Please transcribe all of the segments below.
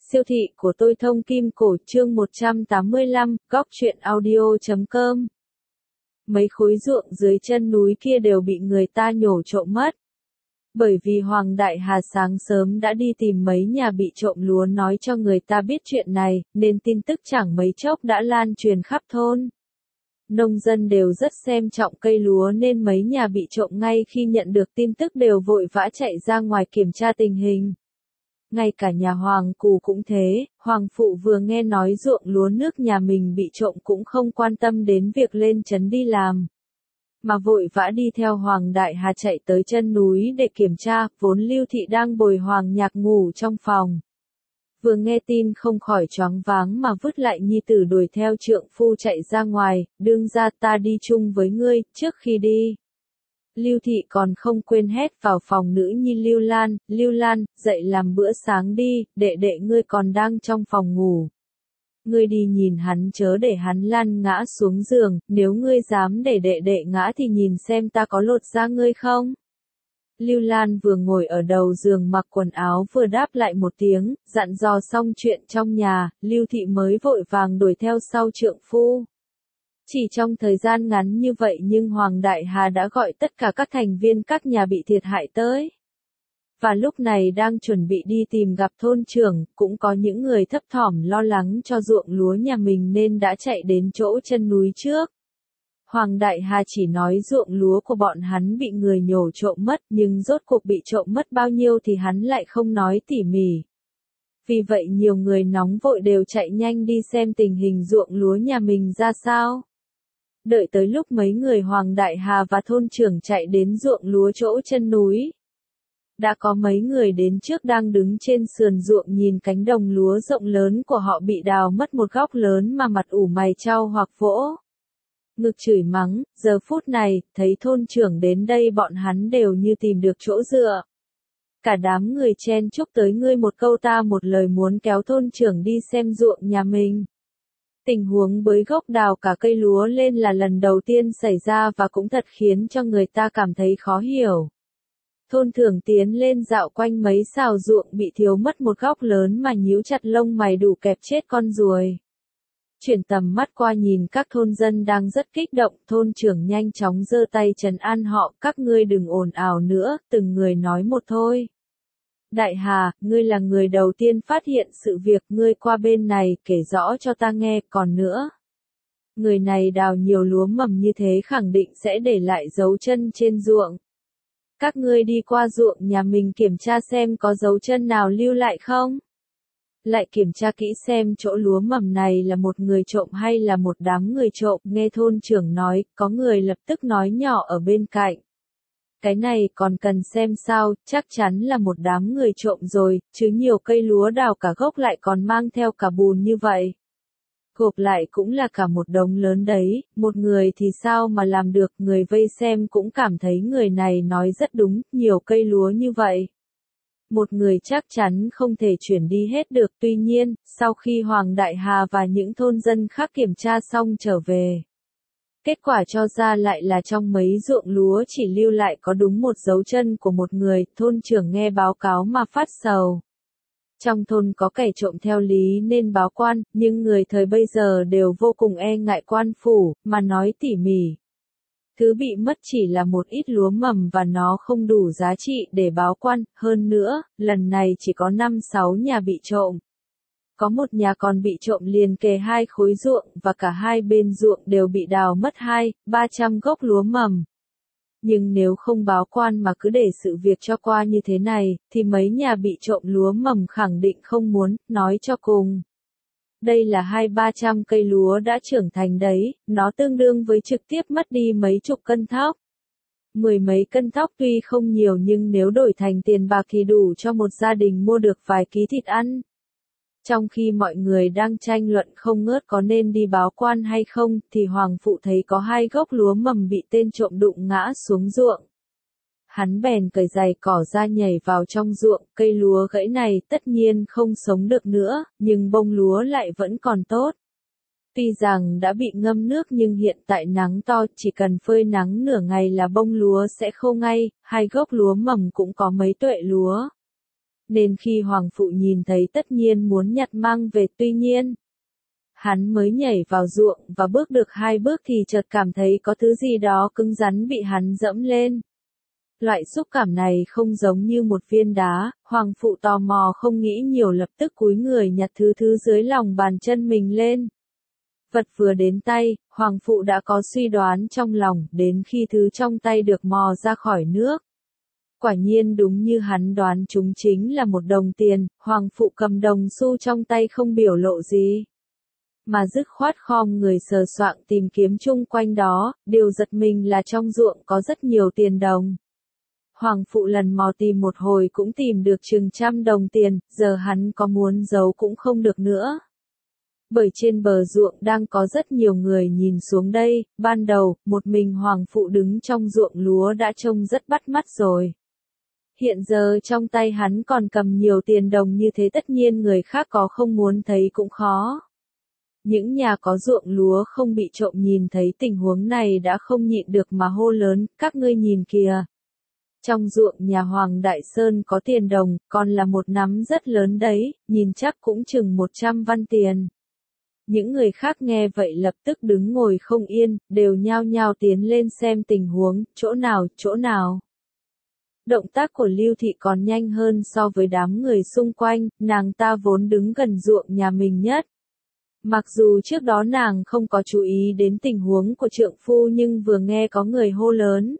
Siêu thị của tôi thông kim cổ chương 185, góc truyện audio.com. Mấy khối ruộng dưới chân núi kia đều bị người ta nhổ trộm mất. Bởi vì Hoàng Đại Hà sáng sớm đã đi tìm mấy nhà bị trộm lúa nói cho người ta biết chuyện này, nên tin tức chẳng mấy chốc đã lan truyền khắp thôn. Nông dân đều rất xem trọng cây lúa nên mấy nhà bị trộm ngay khi nhận được tin tức đều vội vã chạy ra ngoài kiểm tra tình hình. Ngay cả nhà Hoàng Cù cũng thế, Hoàng Phụ vừa nghe nói ruộng lúa nước nhà mình bị trộm cũng không quan tâm đến việc lên trấn đi làm. Mà vội vã đi theo Hoàng Đại Hà chạy tới chân núi để kiểm tra, vốn Lưu Thị đang bồi Hoàng Nhạc ngủ trong phòng. Vừa nghe tin không khỏi choáng váng mà vứt lại nhi tử đuổi theo trượng phu chạy ra ngoài, đương ra ta đi chung với ngươi, trước khi đi. Lưu Thị còn không quên hét vào phòng nữ nhi Lưu Lan, dậy làm bữa sáng đi, đệ đệ ngươi còn đang trong phòng ngủ. Ngươi đi nhìn hắn chớ để hắn lăn ngã xuống giường, nếu ngươi dám để đệ đệ ngã thì nhìn xem ta có lột da ngươi không. Lưu Lan vừa ngồi ở đầu giường mặc quần áo vừa đáp lại một tiếng, dặn dò xong chuyện trong nhà, Lưu Thị mới vội vàng đuổi theo sau trượng phu. Chỉ trong thời gian ngắn như vậy nhưng Hoàng Đại Hà đã gọi tất cả các thành viên các nhà bị thiệt hại tới. Và lúc này đang chuẩn bị đi tìm gặp thôn trưởng, cũng có những người thấp thỏm lo lắng cho ruộng lúa nhà mình nên đã chạy đến chỗ chân núi trước. Hoàng Đại Hà chỉ nói ruộng lúa của bọn hắn bị người nhổ trộm mất nhưng rốt cuộc bị trộm mất bao nhiêu thì hắn lại không nói tỉ mỉ. Vì vậy nhiều người nóng vội đều chạy nhanh đi xem tình hình ruộng lúa nhà mình ra sao. Đợi tới lúc mấy người Hoàng Đại Hà và thôn trưởng chạy đến ruộng lúa chỗ chân núi. Đã có mấy người đến trước đang đứng trên sườn ruộng nhìn cánh đồng lúa rộng lớn của họ bị đào mất một góc lớn mà mặt ủ mày chau hoặc vỗ. Ngực chửi mắng, giờ phút này, thấy thôn trưởng đến đây bọn hắn đều như tìm được chỗ dựa. Cả đám người chen chúc tới ngươi một câu ta một lời muốn kéo thôn trưởng đi xem ruộng nhà mình. Tình huống bới gốc đào cả cây lúa lên là lần đầu tiên xảy ra và cũng thật khiến cho người ta cảm thấy khó hiểu. Thôn trưởng tiến lên dạo quanh mấy sào ruộng bị thiếu mất một góc lớn mà nhíu chặt lông mày đủ kẹp chết con ruồi. Chuyển tầm mắt qua nhìn các thôn dân đang rất kích động, thôn trưởng nhanh chóng giơ tay trấn an họ, các ngươi đừng ồn ào nữa, từng người nói một thôi. Đại Hà, ngươi là người đầu tiên phát hiện sự việc, ngươi qua bên này kể rõ cho ta nghe, còn nữa. Người này đào nhiều lúa mầm như thế khẳng định sẽ để lại dấu chân trên ruộng. Các ngươi đi qua ruộng nhà mình kiểm tra xem có dấu chân nào lưu lại không? Lại kiểm tra kỹ xem chỗ lúa mầm này là một người trộm hay là một đám người trộm, nghe thôn trưởng nói, có người lập tức nói nhỏ ở bên cạnh. Cái này còn cần xem sao, chắc chắn là một đám người trộm rồi, chứ nhiều cây lúa đào cả gốc lại còn mang theo cả bùn như vậy. Gộp lại cũng là cả một đống lớn đấy, một người thì sao mà làm được, người vây xem cũng cảm thấy người này nói rất đúng, nhiều cây lúa như vậy. Một người chắc chắn không thể chuyển đi hết được, tuy nhiên, sau khi Hoàng Đại Hà và những thôn dân khác kiểm tra xong trở về. Kết quả cho ra lại là trong mấy ruộng lúa chỉ lưu lại có đúng một dấu chân của một người, thôn trưởng nghe báo cáo mà phát sầu. Trong thôn có kẻ trộm theo lý nên báo quan, nhưng người thời bây giờ đều vô cùng e ngại quan phủ, mà nói tỉ mỉ. Thứ bị mất chỉ là một ít lúa mầm và nó không đủ giá trị để báo quan, hơn nữa, lần này chỉ có 5-6 nhà bị trộm. Có một nhà còn bị trộm liền kề hai khối ruộng và cả hai bên ruộng đều bị đào mất 200-300 gốc lúa mầm. Nhưng nếu không báo quan mà cứ để sự việc cho qua như thế này, thì mấy nhà bị trộm lúa mầm khẳng định không muốn, nói cho cùng. Đây là 200-300 cây lúa đã trưởng thành đấy, nó tương đương với trực tiếp mất đi mấy chục cân thóc. 10 mấy cân thóc tuy không nhiều nhưng nếu đổi thành tiền bạc thì đủ cho một gia đình mua được vài ký thịt ăn. Trong khi mọi người đang tranh luận không ngớt có nên đi báo quan hay không, thì Hoàng Phụ thấy có 2 gốc lúa mầm bị tên trộm đụng ngã xuống ruộng. Hắn bèn cởi giày cỏ ra nhảy vào trong ruộng, cây lúa gãy này tất nhiên không sống được nữa, nhưng bông lúa lại vẫn còn tốt. Tuy rằng đã bị ngâm nước nhưng hiện tại nắng to, chỉ cần phơi nắng nửa ngày là bông lúa sẽ khô ngay, 2 gốc lúa mầm cũng có mấy tuệ lúa. Nên khi hoàng phụ nhìn thấy tất nhiên muốn nhặt mang về, tuy nhiên hắn mới nhảy vào ruộng và bước được 2 bước thì chợt cảm thấy có thứ gì đó cứng rắn bị hắn dẫm lên. Loại xúc cảm này không giống như một viên đá, hoàng phụ tò mò không nghĩ nhiều lập tức cúi người nhặt thứ dưới lòng bàn chân mình lên. Vật vừa đến tay, hoàng phụ đã có suy đoán trong lòng, đến khi thứ trong tay được mò ra khỏi nước. Quả nhiên đúng như hắn đoán, chúng chính là một đồng tiền, hoàng phụ cầm đồng xu trong tay không biểu lộ gì, mà dứt khoát khom người sờ soạng tìm kiếm chung quanh đó. Điều giật mình là trong ruộng có rất nhiều tiền đồng. Hoàng phụ lần mò tìm một hồi cũng tìm được chừng 100 đồng tiền, giờ hắn có muốn giấu cũng không được nữa. Bởi trên bờ ruộng đang có rất nhiều người nhìn xuống đây, ban đầu, một mình hoàng phụ đứng trong ruộng lúa đã trông rất bắt mắt rồi. Hiện giờ trong tay hắn còn cầm nhiều tiền đồng như thế, tất nhiên người khác có không muốn thấy cũng khó. Những nhà có ruộng lúa không bị trộm nhìn thấy tình huống này đã không nhịn được mà hô lớn, các ngươi nhìn kìa. Trong ruộng nhà Hoàng Đại Sơn có tiền đồng, còn là một nắm rất lớn đấy, nhìn chắc cũng chừng 100 văn tiền. Những người khác nghe vậy lập tức đứng ngồi không yên, đều nhao nhao tiến lên xem tình huống, chỗ nào, chỗ nào. Động tác của Lưu Thị còn nhanh hơn so với đám người xung quanh, nàng ta vốn đứng gần ruộng nhà mình nhất. Mặc dù trước đó nàng không có chú ý đến tình huống của trượng phu nhưng vừa nghe có người hô lớn,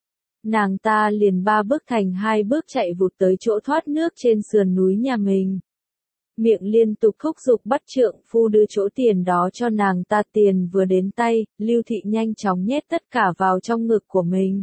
nàng ta liền 3 bước thành 2 bước chạy vụt tới chỗ thoát nước trên sườn núi nhà mình. Miệng liên tục thúc giục bắt trượng phu đưa chỗ tiền đó cho nàng ta. Tiền vừa đến tay, Lưu Thị nhanh chóng nhét tất cả vào trong ngực của mình.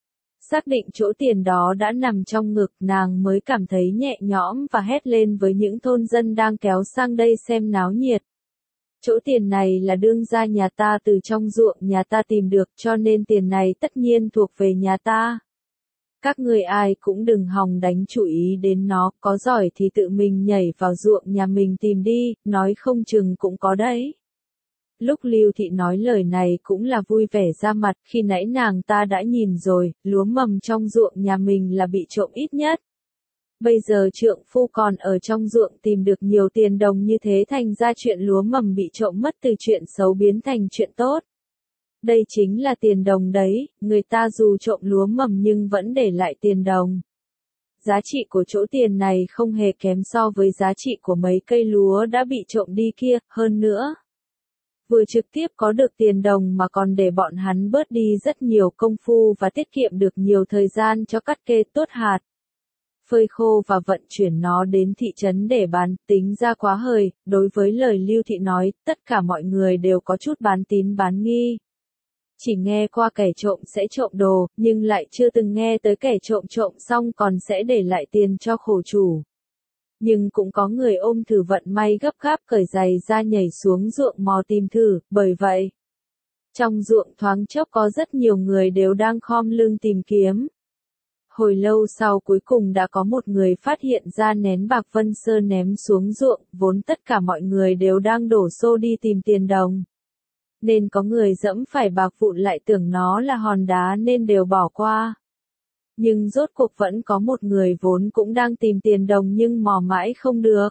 Xác định chỗ tiền đó đã nằm trong ngực, nàng mới cảm thấy nhẹ nhõm và hét lên với những thôn dân đang kéo sang đây xem náo nhiệt. Chỗ tiền này là đương gia nhà ta từ trong ruộng nhà ta tìm được, cho nên tiền này tất nhiên thuộc về nhà ta. Các người ai cũng đừng hòng đánh chủ ý đến nó, có giỏi thì tự mình nhảy vào ruộng nhà mình tìm đi, nói không chừng cũng có đấy. Lúc Lưu Thị nói lời này cũng là vui vẻ ra mặt, khi nãy nàng ta đã nhìn rồi, lúa mầm trong ruộng nhà mình là bị trộm ít nhất. Bây giờ trượng phu còn ở trong ruộng tìm được nhiều tiền đồng như thế, thành ra chuyện lúa mầm bị trộm mất từ chuyện xấu biến thành chuyện tốt. Đây chính là tiền đồng đấy, người ta dù trộm lúa mầm nhưng vẫn để lại tiền đồng. Giá trị của chỗ tiền này không hề kém so với giá trị của mấy cây lúa đã bị trộm đi kia, hơn nữa. Vừa trực tiếp có được tiền đồng mà còn để bọn hắn bớt đi rất nhiều công phu và tiết kiệm được nhiều thời gian cho cắt kê tốt hạt, phơi khô và vận chuyển nó đến thị trấn để bán. Tính ra quá hời, đối với lời Lưu Thị nói, tất cả mọi người đều có chút bán tín bán nghi. Chỉ nghe qua kẻ trộm sẽ trộm đồ, nhưng lại chưa từng nghe tới kẻ trộm xong còn sẽ để lại tiền cho khổ chủ. Nhưng cũng có người ôm thử vận may gấp gáp cởi giày ra nhảy xuống ruộng mò tìm thử, bởi vậy, trong ruộng thoáng chốc có rất nhiều người đều đang khom lưng tìm kiếm. Hồi lâu sau cuối cùng đã có một người phát hiện ra nén bạc Vân Sơn ném xuống ruộng, vốn tất cả mọi người đều đang đổ xô đi tìm tiền đồng. Nên có người dẫm phải bạc vụn lại tưởng nó là hòn đá nên đều bỏ qua. Nhưng rốt cuộc vẫn có một người vốn cũng đang tìm tiền đồng nhưng mò mãi không được.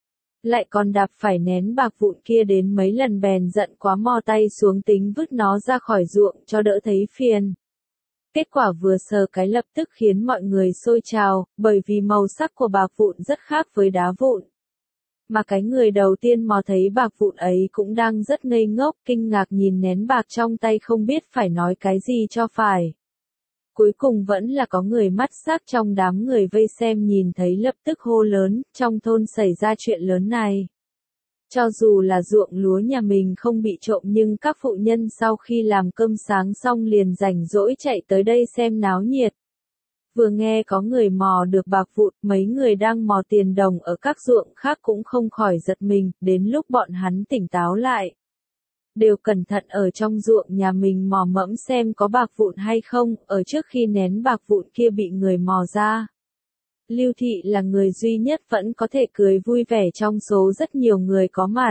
Lại còn đạp phải nén bạc vụn kia đến mấy lần bèn giận quá mò tay xuống tính vứt nó ra khỏi ruộng cho đỡ thấy phiền. Kết quả vừa sờ cái lập tức khiến mọi người xôi trào, bởi vì màu sắc của bạc vụn rất khác với đá vụn. Mà cái người đầu tiên mò thấy bạc vụn ấy cũng đang rất ngây ngốc, kinh ngạc nhìn nén bạc trong tay không biết phải nói cái gì cho phải. Cuối cùng vẫn là có người mắt sắc trong đám người vây xem nhìn thấy lập tức hô lớn, trong thôn xảy ra chuyện lớn này. Cho dù là ruộng lúa nhà mình không bị trộm nhưng các phụ nhân sau khi làm cơm sáng xong liền rảnh rỗi chạy tới đây xem náo nhiệt. Vừa nghe có người mò được bạc vụn, mấy người đang mò tiền đồng ở các ruộng khác cũng không khỏi giật mình, đến lúc bọn hắn tỉnh táo lại. Đều cẩn thận ở trong ruộng nhà mình mò mẫm xem có bạc vụn hay không, ở trước khi nén bạc vụn kia bị người mò ra. Lưu Thị là người duy nhất vẫn có thể cười vui vẻ trong số rất nhiều người có mặt.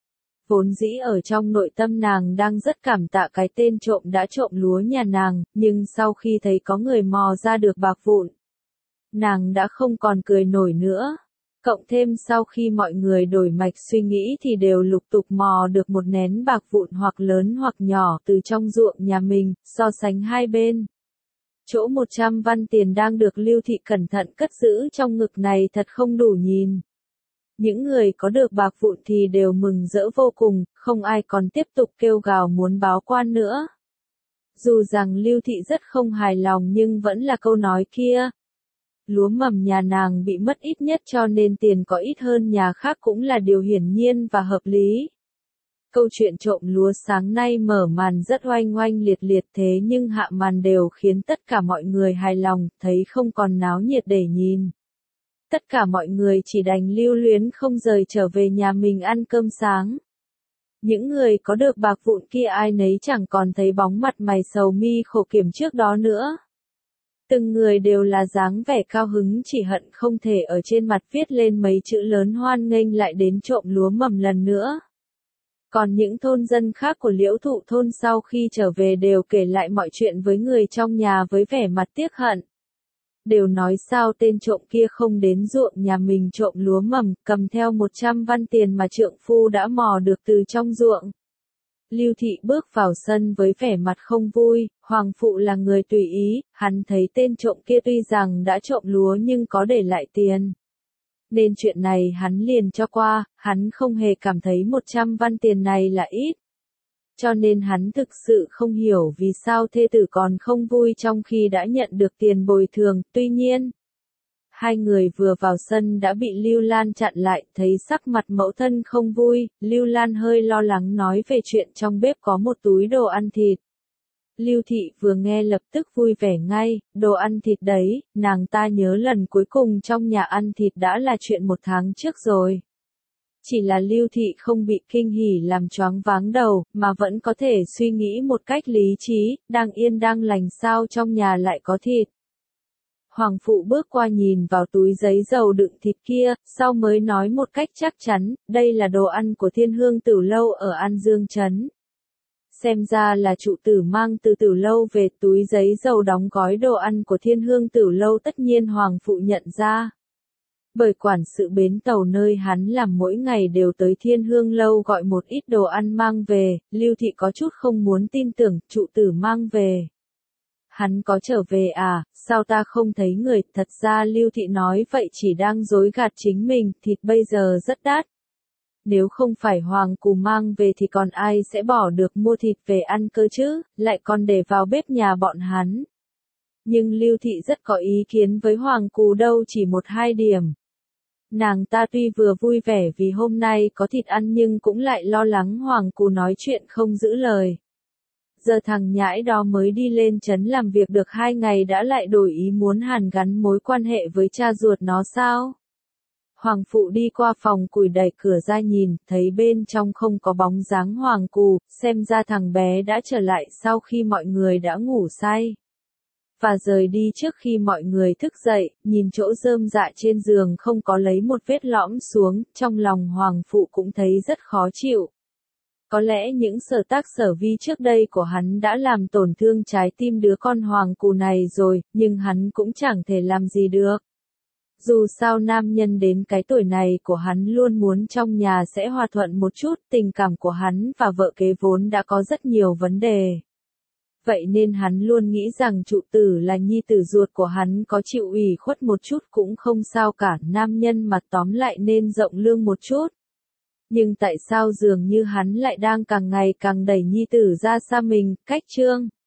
Vốn dĩ ở trong nội tâm nàng đang rất cảm tạ cái tên trộm đã trộm lúa nhà nàng, nhưng sau khi thấy có người mò ra được bạc vụn, nàng đã không còn cười nổi nữa. Cộng thêm sau khi mọi người đổi mạch suy nghĩ thì đều lục tục mò được một nén bạc vụn hoặc lớn hoặc nhỏ từ trong ruộng nhà mình, so sánh hai bên. Chỗ 100 văn tiền đang được Lưu Thị cẩn thận cất giữ trong ngực này thật không đủ nhìn. Những người có được bạc vụn thì đều mừng rỡ vô cùng, không ai còn tiếp tục kêu gào muốn báo quan nữa. Dù rằng Lưu Thị rất không hài lòng nhưng vẫn là câu nói kia. Lúa mầm nhà nàng bị mất ít nhất cho nên tiền có ít hơn nhà khác cũng là điều hiển nhiên và hợp lý. Câu chuyện trộm lúa sáng nay mở màn rất oanh oanh liệt liệt thế nhưng hạ màn đều khiến tất cả mọi người hài lòng, thấy không còn náo nhiệt để nhìn. Tất cả mọi người chỉ đành lưu luyến không rời trở về nhà mình ăn cơm sáng. Những người có được bạc vụn kia ai nấy chẳng còn thấy bóng mặt mày sầu mi khổ kiểm trước đó nữa. Từng người đều là dáng vẻ cao hứng chỉ hận không thể ở trên mặt viết lên mấy chữ lớn hoan nghênh lại đến trộm lúa mầm lần nữa. Còn những thôn dân khác của Liễu Thụ thôn sau khi trở về đều kể lại mọi chuyện với người trong nhà với vẻ mặt tiếc hận. Đều nói sao tên trộm kia không đến ruộng nhà mình trộm lúa mầm, cầm theo 100 văn tiền mà trượng phu đã mò được từ trong ruộng. Lưu Thị bước vào sân với vẻ mặt không vui, Hoàng Phụ là người tùy ý, hắn thấy tên trộm kia tuy rằng đã trộm lúa nhưng có để lại tiền. Nên chuyện này hắn liền cho qua, hắn không hề cảm thấy 100 văn tiền này là ít. Cho nên hắn thực sự không hiểu vì sao thê tử còn không vui trong khi đã nhận được tiền bồi thường, tuy nhiên. Hai người vừa vào sân đã bị Lưu Lan chặn lại, thấy sắc mặt mẫu thân không vui, Lưu Lan hơi lo lắng nói về chuyện trong bếp có một túi đồ ăn thịt. Lưu Thị vừa nghe lập tức vui vẻ ngay, đồ ăn thịt đấy, nàng ta nhớ lần cuối cùng trong nhà ăn thịt đã là chuyện 1 tháng trước rồi. Chỉ là Lưu Thị không bị kinh hỉ làm choáng váng đầu, mà vẫn có thể suy nghĩ một cách lý trí, đang yên đang lành sao trong nhà lại có thịt. Hoàng Phụ bước qua nhìn vào túi giấy dầu đựng thịt kia, sau mới nói một cách chắc chắn, đây là đồ ăn của Thiên Hương Tửu Lâu ở An Dương Trấn. Xem ra là trụ tử mang từ Tửu Lâu về, túi giấy dầu đóng gói đồ ăn của Thiên Hương Tửu Lâu tất nhiên Hoàng Phụ nhận ra. Bởi quản sự bến tàu nơi hắn làm mỗi ngày đều tới Thiên Hương Lâu gọi một ít đồ ăn mang về, Lưu Thị có chút không muốn tin tưởng, trụ tử mang về. Hắn có trở về à, sao ta không thấy người, thật ra Lưu Thị nói vậy chỉ đang dối gạt chính mình, thịt bây giờ rất đắt. Nếu không phải Hoàng Cù mang về thì còn ai sẽ bỏ được mua thịt về ăn cơ chứ, lại còn để vào bếp nhà bọn hắn. Nhưng Lưu Thị rất có ý kiến với Hoàng Cù đâu chỉ 1-2 điểm. Nàng ta tuy vừa vui vẻ vì hôm nay có thịt ăn nhưng cũng lại lo lắng Hoàng Cù nói chuyện không giữ lời. Giờ thằng nhãi đó mới đi lên trấn làm việc được 2 ngày đã lại đổi ý muốn hàn gắn mối quan hệ với cha ruột nó sao? Hoàng Phụ đi qua phòng củi đẩy cửa ra nhìn, thấy bên trong không có bóng dáng Hoàng Cù, xem ra thằng bé đã trở lại sau khi mọi người đã ngủ say. Và rời đi trước khi mọi người thức dậy, nhìn chỗ rơm rạ trên giường không có lấy một vết lõm xuống, trong lòng Hoàng Phụ cũng thấy rất khó chịu. Có lẽ những sở tác sở vi trước đây của hắn đã làm tổn thương trái tim đứa con Hoàng Cù này rồi, nhưng hắn cũng chẳng thể làm gì được. Dù sao nam nhân đến cái tuổi này của hắn luôn muốn trong nhà sẽ hòa thuận một chút, tình cảm của hắn và vợ kế vốn đã có rất nhiều vấn đề. Vậy nên hắn luôn nghĩ rằng trụ tử là nhi tử ruột của hắn có chịu ủy khuất một chút cũng không sao cả, nam nhân mà tóm lại nên rộng lương một chút. Nhưng tại sao dường như hắn lại đang càng ngày càng đẩy nhi tử ra xa mình, cách chương